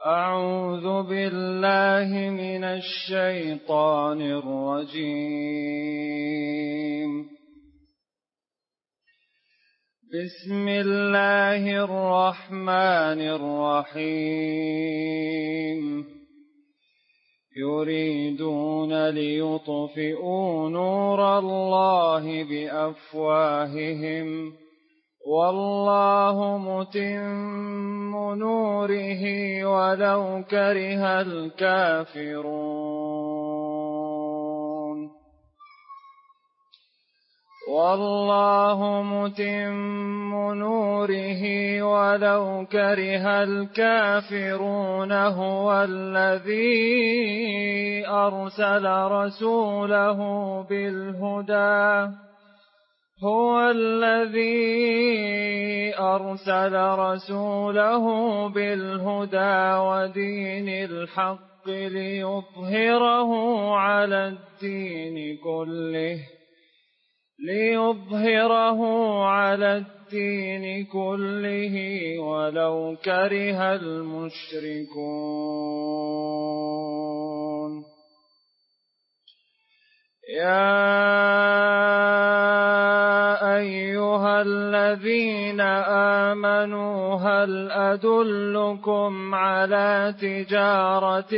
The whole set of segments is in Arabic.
أعوذ بالله من الشيطان الرجيم. بسم الله الرحمن الرحيم. يريدون ليطفئوا نور الله بأفواههم والله متم نوره ولو كره الكافرون. والله متم نوره ولو كره الكافرون. هو الذي أرسل رسوله بالهدى ودين الحق ليظهره على الدين كله ولو كره المشركون. يا أيها الذين آمنوا هل أدلكم على تجارة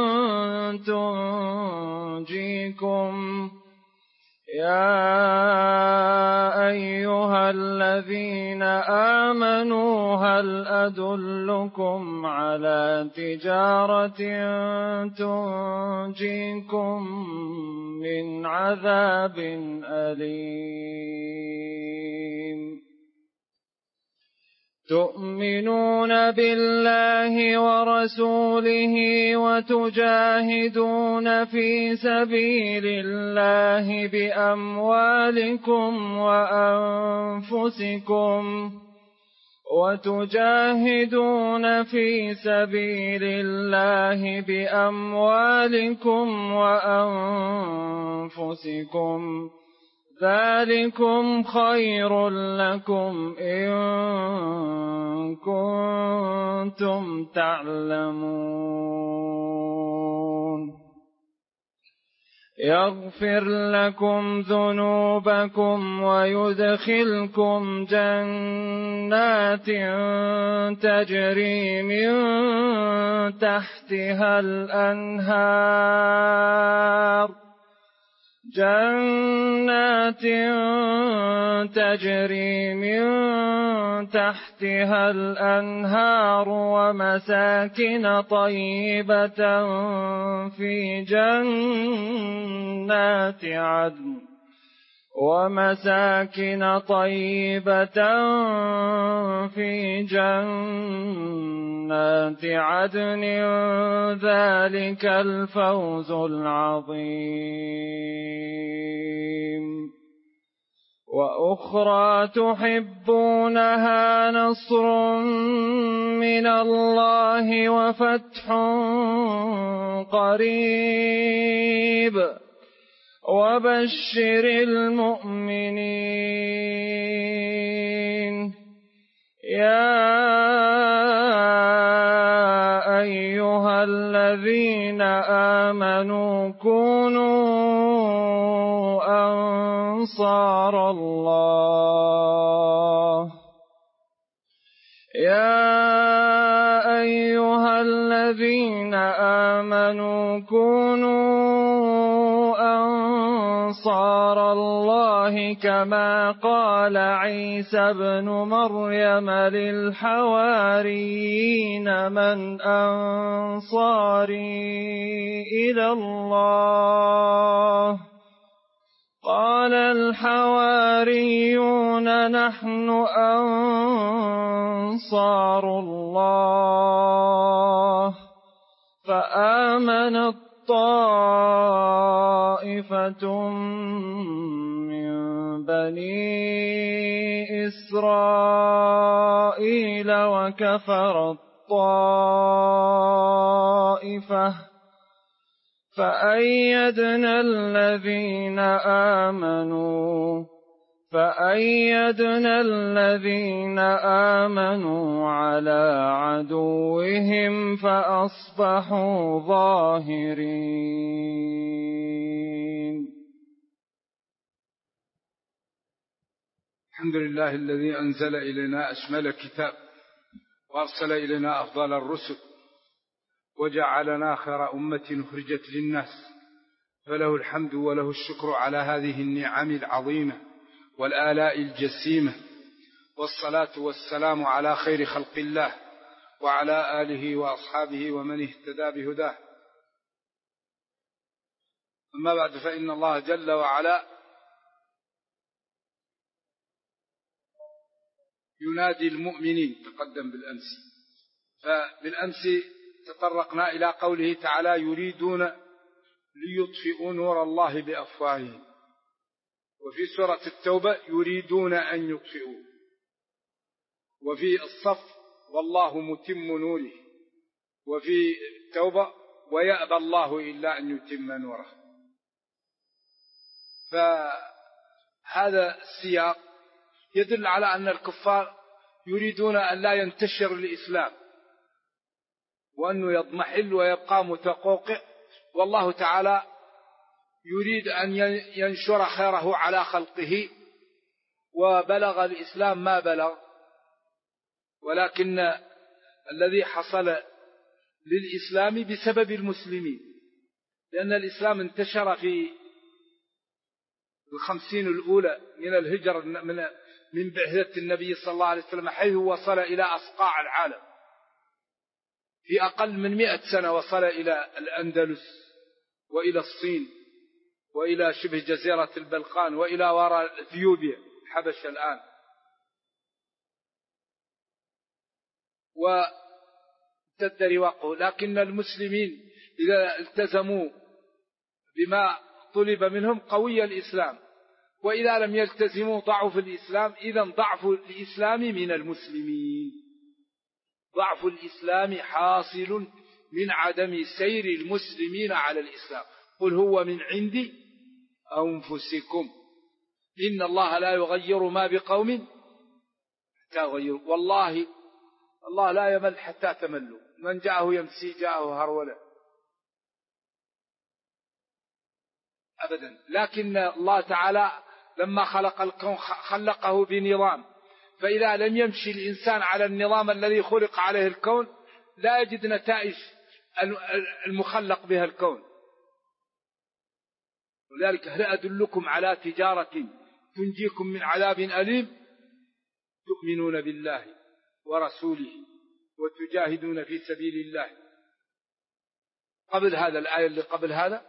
تنجيكم من عذاب أليم. تؤمنون بالله ورسوله وتجاهدون في سبيل الله بأموالكم وأنفسكم ذلكم خير لكم إن كنتم تعلمون. يغفر لكم ذنوبكم ويدخلكم جنات تجري من تحتها الأنهار ومساكن طيبة في جنات عدن ذلك الفوز العظيم. وأخرى تحبونها نصر من الله وفتح قريب وبشر المؤمنين. يا أيها الذين آمنوا كونوا أنصار الله كما قال عيسى ابن مريم للحواريين من أنصاري إلى الله؟ قال الحواريون نحن أنصار الله. فآمنت طائفة من بني إسرائيل وكفرت طائفة فأيدنا الذين آمنوا فأيدنا الذين آمنوا على عدوهم فأصبحوا ظاهرين. الحمد لله الذي أنزل إلينا أشمل كتاب وأرسل إلينا أفضل الرسل وجعلنا خير أمة أخرجت للناس، فله الحمد وله الشكر على هذه النعم العظيمة والآلاء الجسيمة، والصلاة والسلام على خير خلق الله وعلى آله وأصحابه ومن اهتدى بهداه. أما بعد، فإن الله جل وعلا ينادي المؤمنين. تقدم بالأمس تطرقنا إلى قوله تعالى: يريدون ليطفئوا نور الله بأفواههم، وفي سورة التوبة يريدون أن يطفئوا، وفي الصف والله متم نوره، وفي التوبة ويأبى الله إلا أن يتم نوره. فهذا السياق يدل على أن الكفار يريدون أن لا ينتشر الإسلام وأنه يضمحل ويبقى متقوقع، والله تعالى يريد أن ينشر خيره على خلقه، وبلغ الإسلام ما بلغ، ولكن الذي حصل للإسلام بسبب المسلمين، لأن الإسلام انتشر في 50 الأولى من الهجرة من بعثة النبي صلى الله عليه وسلم، حيث وصل إلى أصقاع العالم. في أقل من 100 سنة وصل إلى الأندلس وإلى الصين وإلى شبه جزيرة البلقان وإلى وراء إثيوبيا حبشة الآن. وامتد رواقه، لكن المسلمين إذا التزموا بما طلب منهم قوي الإسلام، وإذا لم يلتزموا ضعف الإسلام. إذن ضعف الإسلام من المسلمين، ضعف الإسلام حاصل من عدم سير المسلمين على الإسلام. قل هو من عند أنفسكم، إن الله لا يغير ما بقوم حتى يغيروا. والله الله لا يمل حتى تملوا، من جاءه يمسي جاءه هرولة أبدا. لكن الله تعالى لما خلق الكون خلقه بنظام، فإذا لم يمشي الإنسان على النظام الذي خلق عليه الكون لا يجد نتائج المخلق بها الكون. ولذلك: هل أدلكم على تجارة تنجيكم من عذاب أليم تؤمنون بالله ورسوله وتجاهدون في سبيل الله. قبل هذا الآية اللي قبل هذا،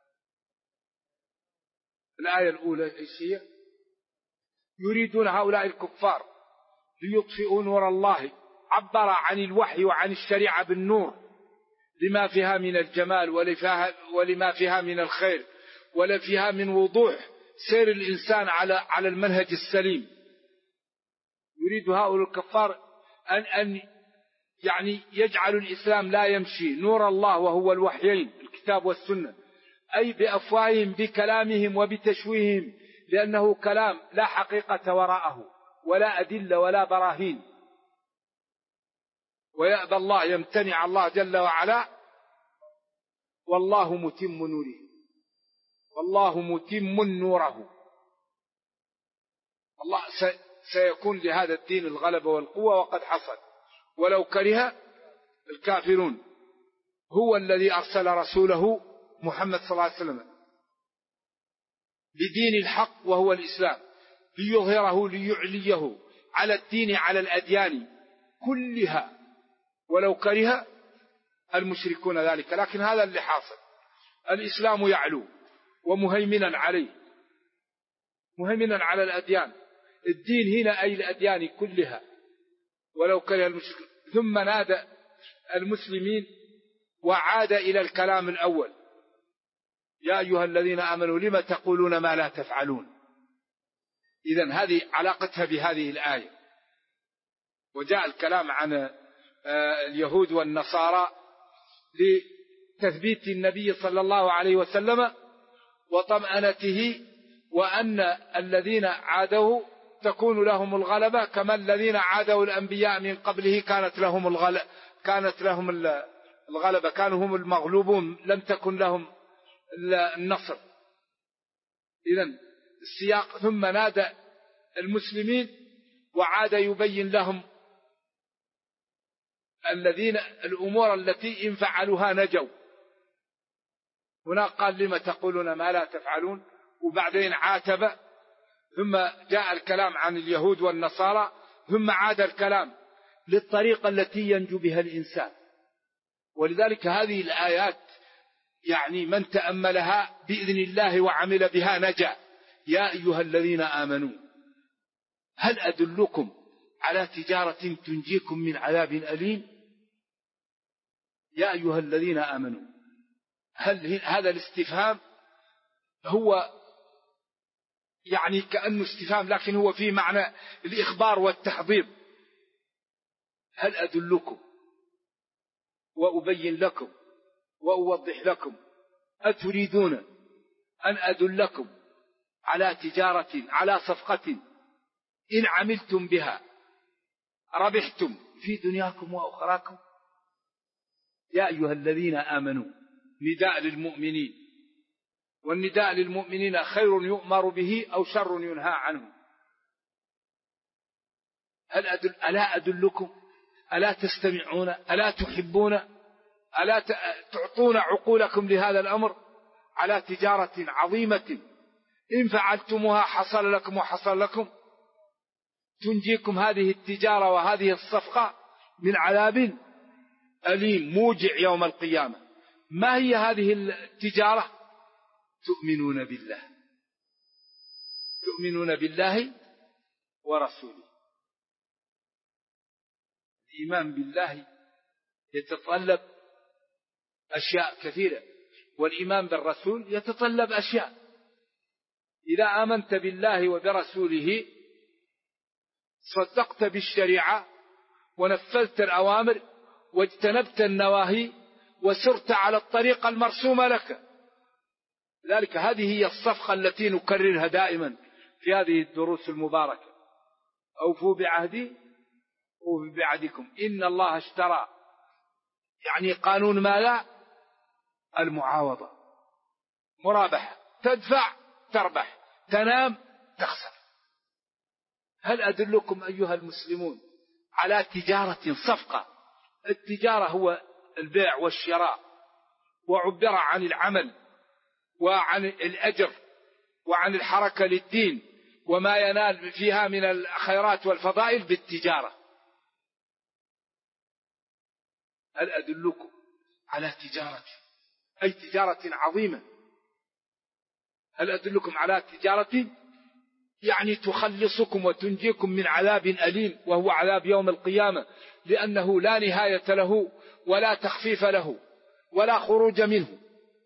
الآية الأولى إيش هي؟ يريدون هؤلاء الكفار ليطفئوا نور الله، عبر عن الوحي وعن الشريعة بالنور لما فيها من الجمال ولما فيها من الخير ولا فيها من وضوح سير الإنسان على المنهج السليم. يريد هؤلاء الكفار أن يعني يجعلوا الإسلام لا يمشي نور الله وهو الوحيين الكتاب والسنة، أي بأفواههم بكلامهم وبتشويههم، لأنه كلام لا حقيقة وراءه ولا أدلة ولا براهين. ويأبى الله، يمتنع الله جل وعلا، والله متم نوره، والله متم نوره. الله سيكون لهذا الدين الغلبة والقوة، وقد حصل ولو كره الكافرون. هو الذي أرسل رسوله محمد صلى الله عليه وسلم بدين الحق وهو الإسلام، ليظهره ليعليه على الدين على الأديان كلها، ولو كره المشركون ذلك. لكن هذا اللي حاصل، الإسلام يعلو ومهيمنا عليه، مهيمنا على الأديان. الدين هنا أي الأديان كلها، ولو كره المشركون. ثم نادى المسلمين وعاد إلى الكلام الأول: يا أيها الذين آمنوا لم تقولون ما لا تفعلون. إذن هذه علاقتها بهذه الآية. وجاء الكلام عن اليهود والنصارى لتثبيت النبي صلى الله عليه وسلم وطمأنته وأن الذين عادوا تكون لهم الغلبة كما الذين عادوا الأنبياء من قبله كانت لهم الغلبة، كانوا هم المغلوبون، لم تكن لهم النصر. إذن السياق ثم نادى المسلمين وعاد يبين لهم الذين الأمور التي إن فعلوها نجوا. هنا قال لما تقولون ما لا تفعلون، وبعدين عاتب، ثم جاء الكلام عن اليهود والنصارى، ثم عاد الكلام للطريقة التي ينجو بها الإنسان. ولذلك هذه الآيات يعني من تأملها بإذن الله وعمل بها نجا. يا أيها الذين آمنوا هل أدلكم على تجارة تنجيكم من عذاب أليم؟ يا أيها الذين آمنوا، هل هذا الاستفهام هو يعني كأنه استفهام، لكن هو في معنى الإخبار والتحضير. هل أدلكم وأبين لكم وأوضح لكم، أتريدون أن أدلكم على تجارة، على صفقة إن عملتم بها ربحتم في دنياكم وأخراكم؟ يا أيها الذين آمنوا نداء للمؤمنين، والنداء للمؤمنين خير يؤمر به أو شر ينهى عنه. ألا أدلكم، ألا تستمعون، ألا تحبون، ألا تعطون عقولكم لهذا الأمر على تجارة عظيمة إن فعلتموها حصل لكم وحصل لكم، تنجيكم هذه التجارة وهذه الصفقة من عذاب أليم موجع يوم القيامة. ما هي هذه التجارة؟ تؤمنون بالله، تؤمنون بالله ورسوله. الإيمان بالله يتطلب أشياء كثيرة، والإيمان بالرسول يتطلب أشياء. إذا آمنت بالله وبرسوله صدقت بالشريعة ونفذت الأوامر واجتنبت النواهي وسرت على الطريقة المرسومة لك. لذلك هذه هي الصفقة التي نكررها دائما في هذه الدروس المباركة: أوفوا بعهدي أوفوا بعهدكم. إن الله اشترى، يعني قانون ماذا؟ المعاوضة، مرابحة، تدفع تربح، تنام تخسر. هل أدلكم أيها المسلمون على تجارة، صفقة؟ التجارة هو البيع والشراء، وعبر عن العمل وعن الأجر وعن الحركة للدين وما ينال فيها من الخيرات والفضائل بالتجارة. هل أدلكم على تجارة، أي تجارة عظيمة؟ هل أدلكم على تجارة يعني تخلصكم وتنجيكم من عذاب أليم، وهو عذاب يوم القيامة، لأنه لا نهاية له ولا تخفيف له ولا خروج منه.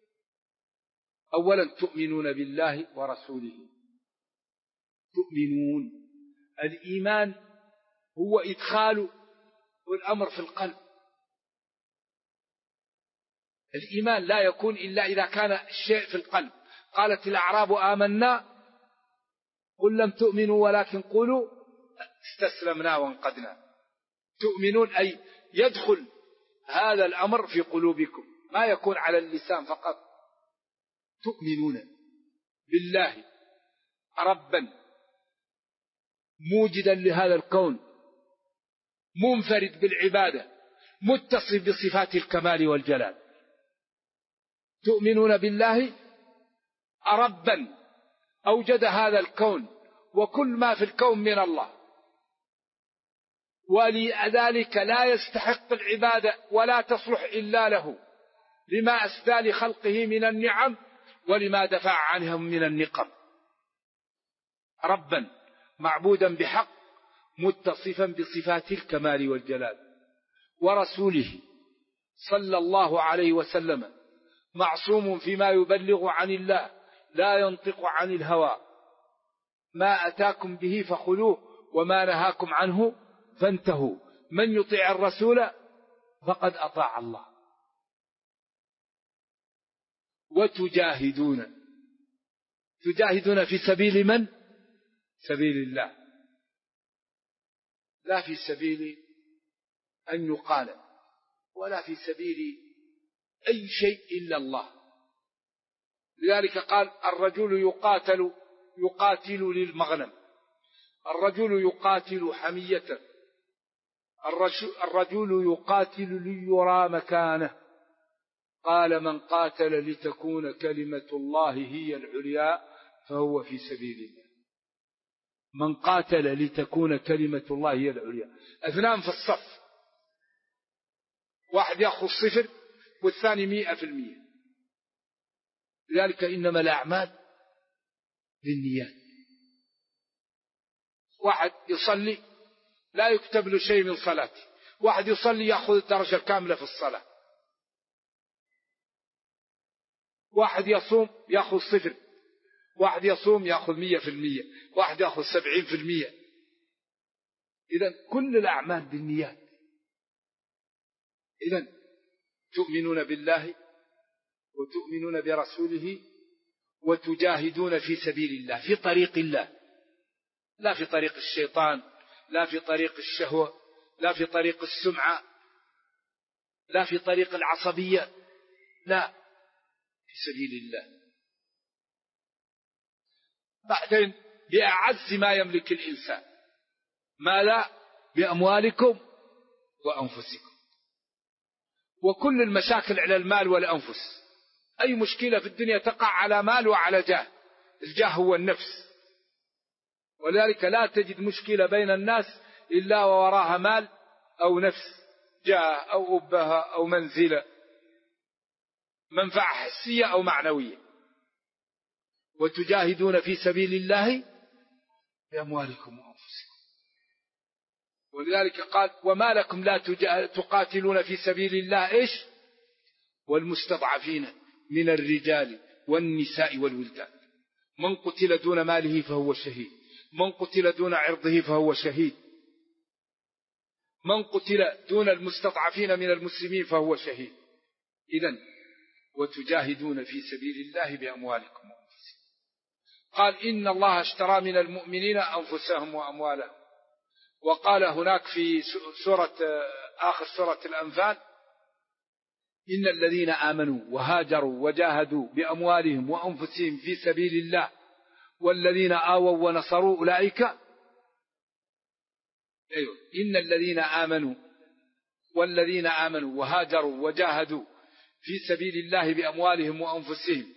أولا تؤمنون بالله ورسوله. تؤمنون، الإيمان هو إدخال الأمر في القلب. الإيمان لا يكون إلا إذا كان الشيء في القلب. قالت الأعراب آمنا قل لم تؤمنوا ولكن قولوا استسلمنا وانقدنا. تؤمنون أي يدخل هذا الأمر في قلوبكم، ما يكون على اللسان فقط. تؤمنون بالله ربا موجدا لهذا الكون، منفرد بالعبادة، متصف بصفات الكمال والجلال. تؤمنون بالله ربا أوجد هذا الكون وكل ما في الكون من الله، ولذلك لا يستحق العبادة ولا تصلح إلا له، لما أسدى لخلقه من النعم ولما دفع عنهم من النقم. ربا معبودا بحق، متصفا بصفات الكمال والجلال. ورسوله صلى الله عليه وسلم معصوم فيما يبلغ عن الله، لا ينطق عن الهوى، ما أتاكم به فخذوه وما نهاكم عنه فانتهوا. من يطيع الرسول فقد أطاع الله. وتجاهدون تجاهدون في سبيل من؟ سبيل الله، لا في سبيل أن يقال ولا في سبيل أي شيء إلا الله. لذلك قال الرجل يقاتل للمغنم، الرجل يقاتل حمية، الرجل يقاتل ليرى مكانه. قال من قاتل لتكون كلمة الله هي العليا فهو في سبيل الله. من قاتل لتكون كلمة الله هي العليا. اثنان في الصف، واحد يأخذ 0 والثاني 100%. لذلك إنما الأعمال بالنيات. واحد يصلي لا يكتب له شيء من صلاته، واحد يصلي يأخذ الدرجة الكاملة في الصلاة، واحد يصوم يأخذ 0، واحد يصوم يأخذ 100%، واحد يأخذ 70%. إذن كل الأعمال بالنيات. إذن تؤمنون بالله وتؤمنون برسوله وتجاهدون في سبيل الله، في طريق الله، لا في طريق الشيطان، لا في طريق الشهوة، لا في طريق السمعة، لا في طريق العصبية، لا، في سبيل الله. بعدين بأعز ما يملك الإنسان، ما لا بأموالكم وأنفسكم. وكل المشاكل على المال والأنفس. أي مشكلة في الدنيا تقع على مال وعلى جاه. الجاه هو النفس، ولذلك لا تجد مشكلة بين الناس إلا ووراها مال أو نفس، جاه أو أبهة أو منزلة، منفعة حسية أو معنوية. وتجاهدون في سبيل الله بأموالكم وأنفسكم. ولذلك قال وما لكم لا تقاتلون في سبيل الله إيش؟ والمستضعفين من الرجال والنساء والولدان. من قتل دون ماله فهو شهيد، من قتل دون عرضه فهو شهيد، من قتل دون المستضعفين من المسلمين فهو شهيد. إذن وتجاهدون في سبيل الله بأموالكم وأنفسكم. قال إن الله اشترى من المؤمنين أنفسهم وأموالهم. وقال هناك في آخر سورة الأنفال إن الذين آمنوا وهاجروا وجاهدوا بأموالهم وأنفسهم في سبيل الله والذين آووا ونصروا أولئك إن الذين آمنوا والذين آمنوا وهاجروا وجاهدوا في سبيل الله بأموالهم وأنفسهم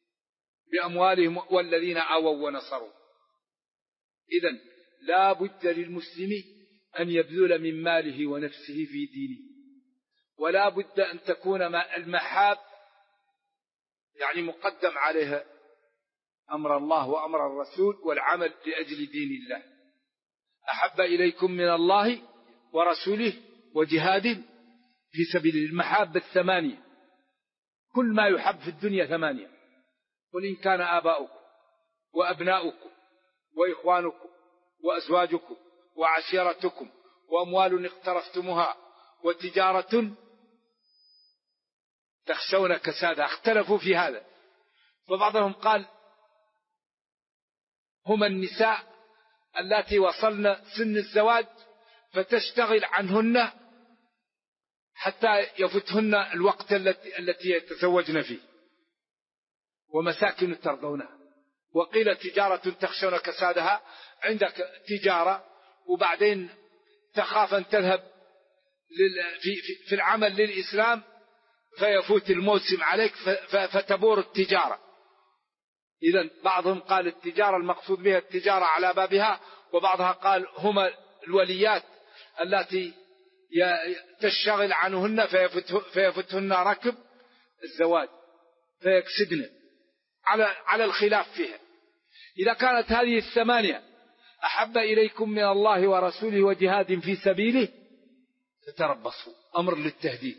والذين آووا ونصروا. إذن لا بد للمسلم أن يبذل من ماله ونفسه في دينه، ولا بد أن تكون المحاب يعني مقدم عليها أمر الله وأمر الرسول والعمل لأجل دين الله. أحب إليكم من الله ورسوله وجهاد في سبيل المحاب 8. كل ما يحب في الدنيا 8. قل إن كان آباؤكم وأبناؤكم وإخوانكم وأزواجكم وعشيرتكم وأموال اقترفتموها وتجارة تخشون كسادها. اختلفوا في هذا، فبعضهم قال هم النساء التي وصلن سن الزواج فتشتغل عنهن حتى يفتهن الوقت التي يتزوجن فيه، ومساكن ترضونها. وقيل تجارة تخشون كسادها، عندك تجارة وبعدين تخاف أن تذهب في العمل للإسلام فيفوت الموسم عليك فتبور التجارة. إذن بعضهم قال التجارة المقصود بها التجارة على بابها، وبعضها قال هما الوليات التي تشتغل عنهن فيفتهن ركب الزواج فيكسدن على الخلاف فيها. إذا كانت هذه 8 أحب إليكم من الله ورسوله وجهاد في سبيله فتربصوا، أمر للتهديد.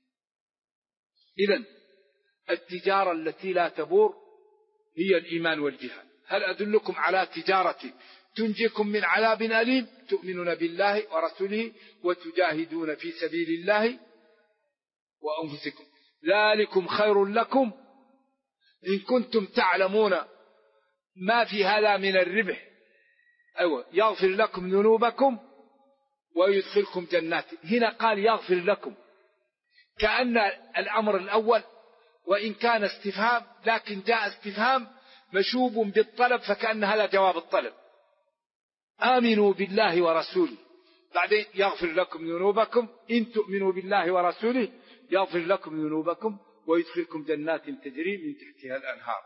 إذن التجارة التي لا تبور هي الإيمان والجهاد. هل أدلكم على تجارة تنجيكم من عذاب أليم؟ تؤمنون بالله ورسوله وتجاهدون في سبيل الله وأنفسكم، ذلكم خير لكم إن كنتم تعلمون. ما في هذا من الربح. أيوة، يغفر لكم ذنوبكم ويدخلكم جنات. هنا قال يغفر لكم، كأن الأمر الأول وإن كان استفهام لكن جاء استفهام مشوب بالطلب، فكأن هذا جواب الطلب. آمنوا بالله ورسوله، بعدين يغفر لكم ذنوبكم، إن تؤمنوا بالله ورسوله يغفر لكم ذنوبكم ويدخلكم جنات تجري من تحتها الأنهار.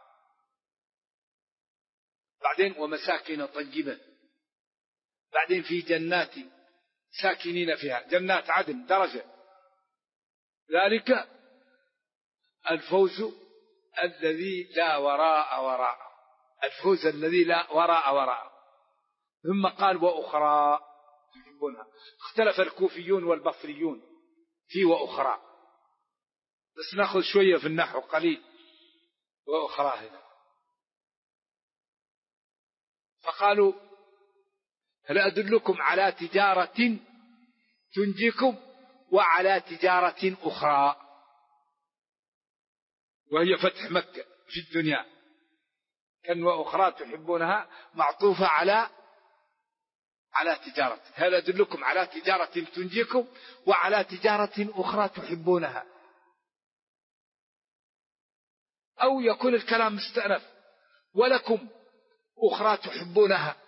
بعدين ومساكن طيبة، بعدين في جنات ساكنين فيها، جنات عدن درجة. ذلك الفوز الذي لا وراء وراء، الفوز الذي لا وراء وراء. ثم قال وأخرى تحبونها. اختلف الكوفيون والبصريون في وأخرى، بس نأخذ شوية في النحو قليل. وأخرى هنا فقالوا هل أدلكم على تجارة تنجيكم وعلى تجارة أخرى، وهي فتح مكة في الدنيا. كان وأخرى تحبونها معطوفة على تجارة. هل أدلكم على تجارة تنجيكم وعلى تجارة أخرى تحبونها، أو يكون الكلام مستأنف ولكم أخرى تحبونها.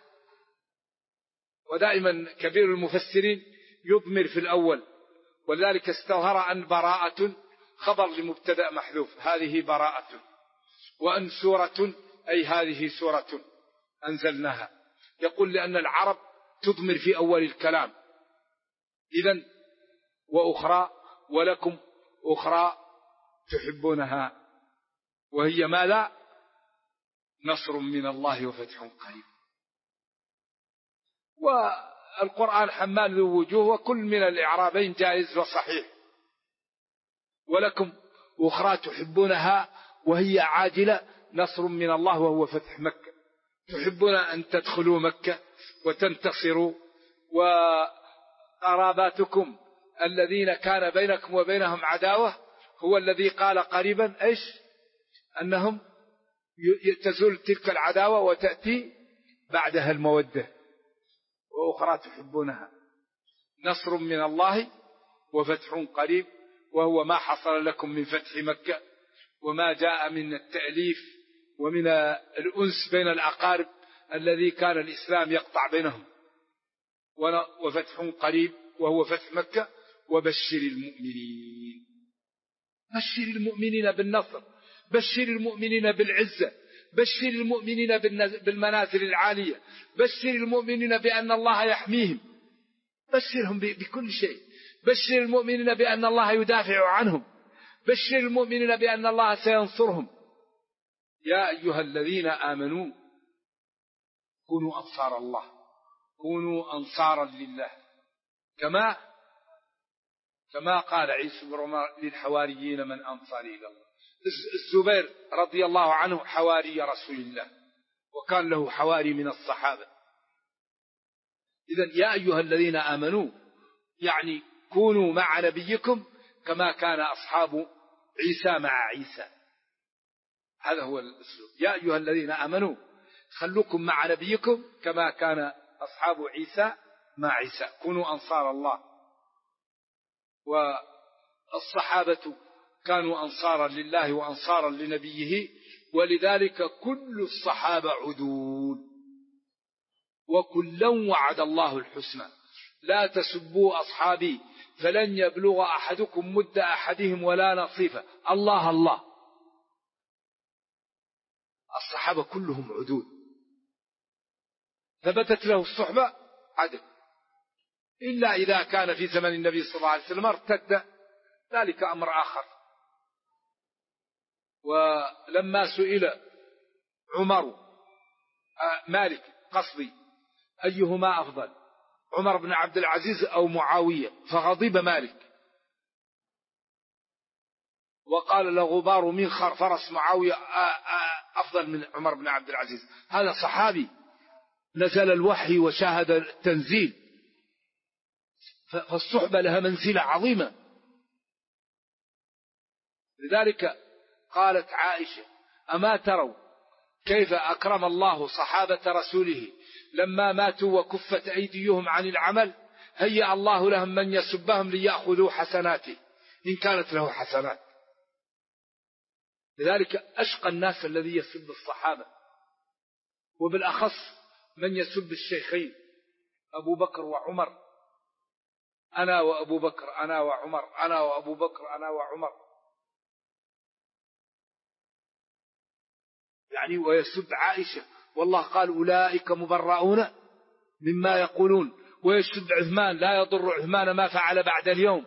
ودائما كبير المفسرين يضمر في الأول، ولذلك استظهر أن براءة خبر لمبتدأ محذوف، هذه براءة، وأن سورة أي هذه سورة أنزلناها. يقول لأن العرب تضمر في أول الكلام. إذن وأخرى ولكم أخرى تحبونها، وهي ماذا؟ نصر من الله وفتح قريب. والقرآن حمال ذو وجوه، وكل من الإعرابين جائز وصحيح. ولكم أخرى تحبونها وهي عاجلة، نصر من الله وهو فتح مكة. تحبون أن تدخلوا مكة وتنتصروا، وقراباتكم الذين كان بينكم وبينهم عداوة هو الذي قال قريبا إيش؟ أنهم تزول تلك العداوة وتأتي بعدها المودة. وأخرى تحبونها نصر من الله وفتح قريب، وهو ما حصل لكم من فتح مكة وما جاء من التأليف ومن الأنس بين الأقارب الذي كان الإسلام يقطع بينهم. وفتح قريب وهو فتح مكة. وبشر المؤمنين، بشر المؤمنين بالنصر، بشر المؤمنين بالعزة، بشر المؤمنين بالمنازل العالية، بشر المؤمنين بأن الله يحميهم، بشرهم بكل شيء. بشر المؤمنين بأن الله يدافع عنهم، بشر المؤمنين بأن الله سينصرهم. يا أيها الذين آمنوا كونوا أنصار الله، كونوا أنصارا لله، كما قال عيسى بن مريم للحواريين من أنصاري إلى الله. الزبير رضي الله عنه حواري رسول الله، وكان له حواري من الصحابة. إذن يا أيها الذين آمنوا يعني كونوا مع نبيكم كما كان أصحاب عيسى مع عيسى. هذا هو الأسلوب. يا أيها الذين آمنوا خلوكم مع نبيكم كما كان أصحاب عيسى مع عيسى، كونوا أنصار الله. والصحابة كانوا أنصارا لله وأنصارا لنبيه، ولذلك كل الصحابة عدول، وكلا وعد الله الحسنى. لا تسبوا أصحابي فلن يبلغ أحدكم مد أحدهم ولا نصيفه. الله الله، الصحابة كلهم عدول، ثبتت له الصحبة عدل، إلا إذا كان في زمن النبي صلى الله عليه وسلم ارتد، ذلك أمر آخر. ولما سئل مالك قصدي أيهما أفضل، عمر بن عبد العزيز أو معاوية، فغضب مالك وقال له غبار منخر فرس معاوية أفضل من عمر بن عبد العزيز. هذا صحابي نزل الوحي وشاهد التنزيل، فالصحبة لها منزلة عظيمة. لذلك قالت عائشة أما تروا كيف أكرم الله صحابة رسوله لما ماتوا وكفت أيديهم عن العمل، هيأ الله لهم من يسبهم ليأخذوا حسناته إن كانت له حسنات. لذلك أشقى الناس الذي يسب الصحابة، وبالأخص من يسب الشيخين أبو بكر وعمر. أنا وأبو بكر، أنا وعمر، أنا وأبو بكر، أنا وعمر، يعني ويسب عائشة، والله قال أولئك مبرؤون مما يقولون. ويسب عثمان، لا يضر عثمان ما فعل بعد اليوم.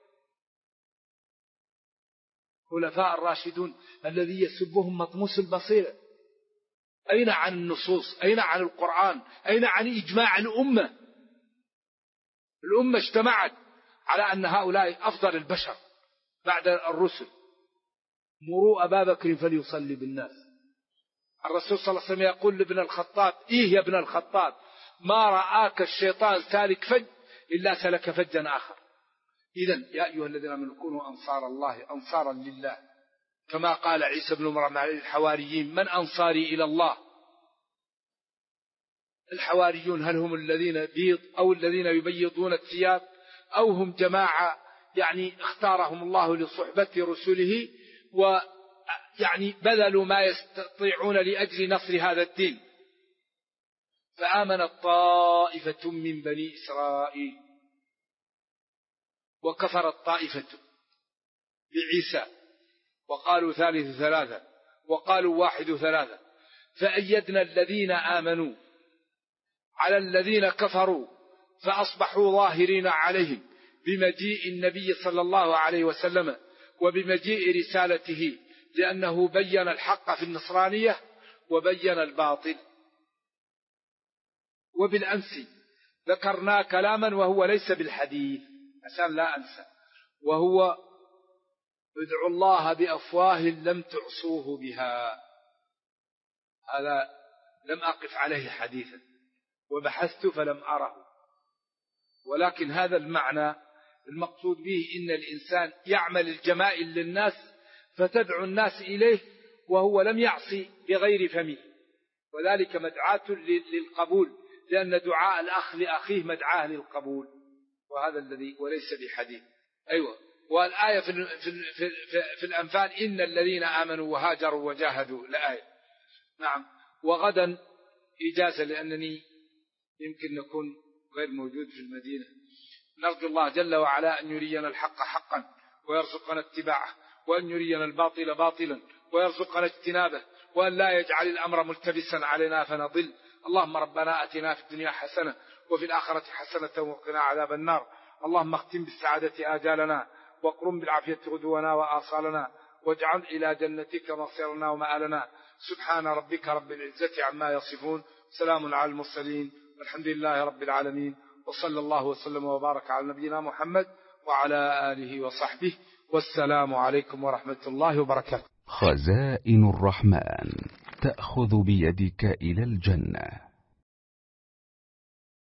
خلفاء الراشدون الذي يسبهم مطموس البصيرة. أين عن النصوص؟ أين عن القرآن؟ أين عن إجماع الأمة؟ الأمة اجتمعت على أن هؤلاء أفضل البشر بعد الرسل. مروا أبا بكر فليصلي بالناس. الرسول صلى الله عليه وسلم يقول لابن الخطاب: إيه يا ابن الخطاب، ما رآك الشيطان سالك فج إلا سلك فجا آخر. إذن يا أيها الذين آمنوا كونوا أنصار الله، أنصارا لله، كما قال عيسى بن مريم للحواريين: من أنصاري إلى الله؟ الحواريون هل هم الذين بيض أو الذين يبيضون الثياب، أو هم جماعة يعني اختارهم الله لصحبة رسله ويعني بذلوا ما يستطيعون لأجل نصر هذا الدين؟ فآمنت طائفة من بني إسرائيل وكفرت طائفة بعيسى، وقالوا ثالث ثلاثة، وقالوا واحد ثلاثة، فأيدنا الذين آمنوا على الذين كفروا فأصبحوا ظاهرين عليهم بمجيء النبي صلى الله عليه وسلم وبمجيء رسالته، لأنه بين الحق في النصرانية وبين الباطل. وبالأمس ذكرنا كلاما وهو ليس بالحديث عشان لا أنسى، وهو: ادعوا الله بأفواه لم تعصوه بها. هذا لم أقف عليه حديثا وبحثت فلم أره، ولكن هذا المعنى المقصود به إن الإنسان يعمل الجمائل للناس فتدعو الناس إليه وهو لم يعصي بغير فمه، وذلك مدعاة للقبول، لأن دعاء الأخ لأخيه مدعاه للقبول، وهذا الذي وليس بحديث. أيوة. والآية في الأنفال: إن الذين آمنوا وهاجروا وجاهدوا، لآية. نعم. وغدا إجازة لأنني يمكن نكون غير موجود في المدينة. نرجو الله جل وعلا أن يرينا الحق حقا ويرزقنا اتباعه، وأن يرينا الباطل باطلا ويرزقنا اجتنابه، وأن لا يجعل الأمر ملتبسا علينا فنضل. اللهم ربنا أتنا في الدنيا حسنة وفي الآخرة حسنة وقنا عذاب النار. اللهم اختم بالسعادة آجالنا، واقرم بالعافية غدونا وآصالنا، واجعل إلى جنتك مصيرنا ومآلنا. سبحان ربك رب العزة عما يصفون، سلام على المرسلين، والحمد لله رب العالمين، وصلى الله وسلم وبارك على نبينا محمد وعلى آله وصحبه، والسلام عليكم ورحمة الله وبركاته. خزائن الرحمن تأخذ بيدك إلى الجنة.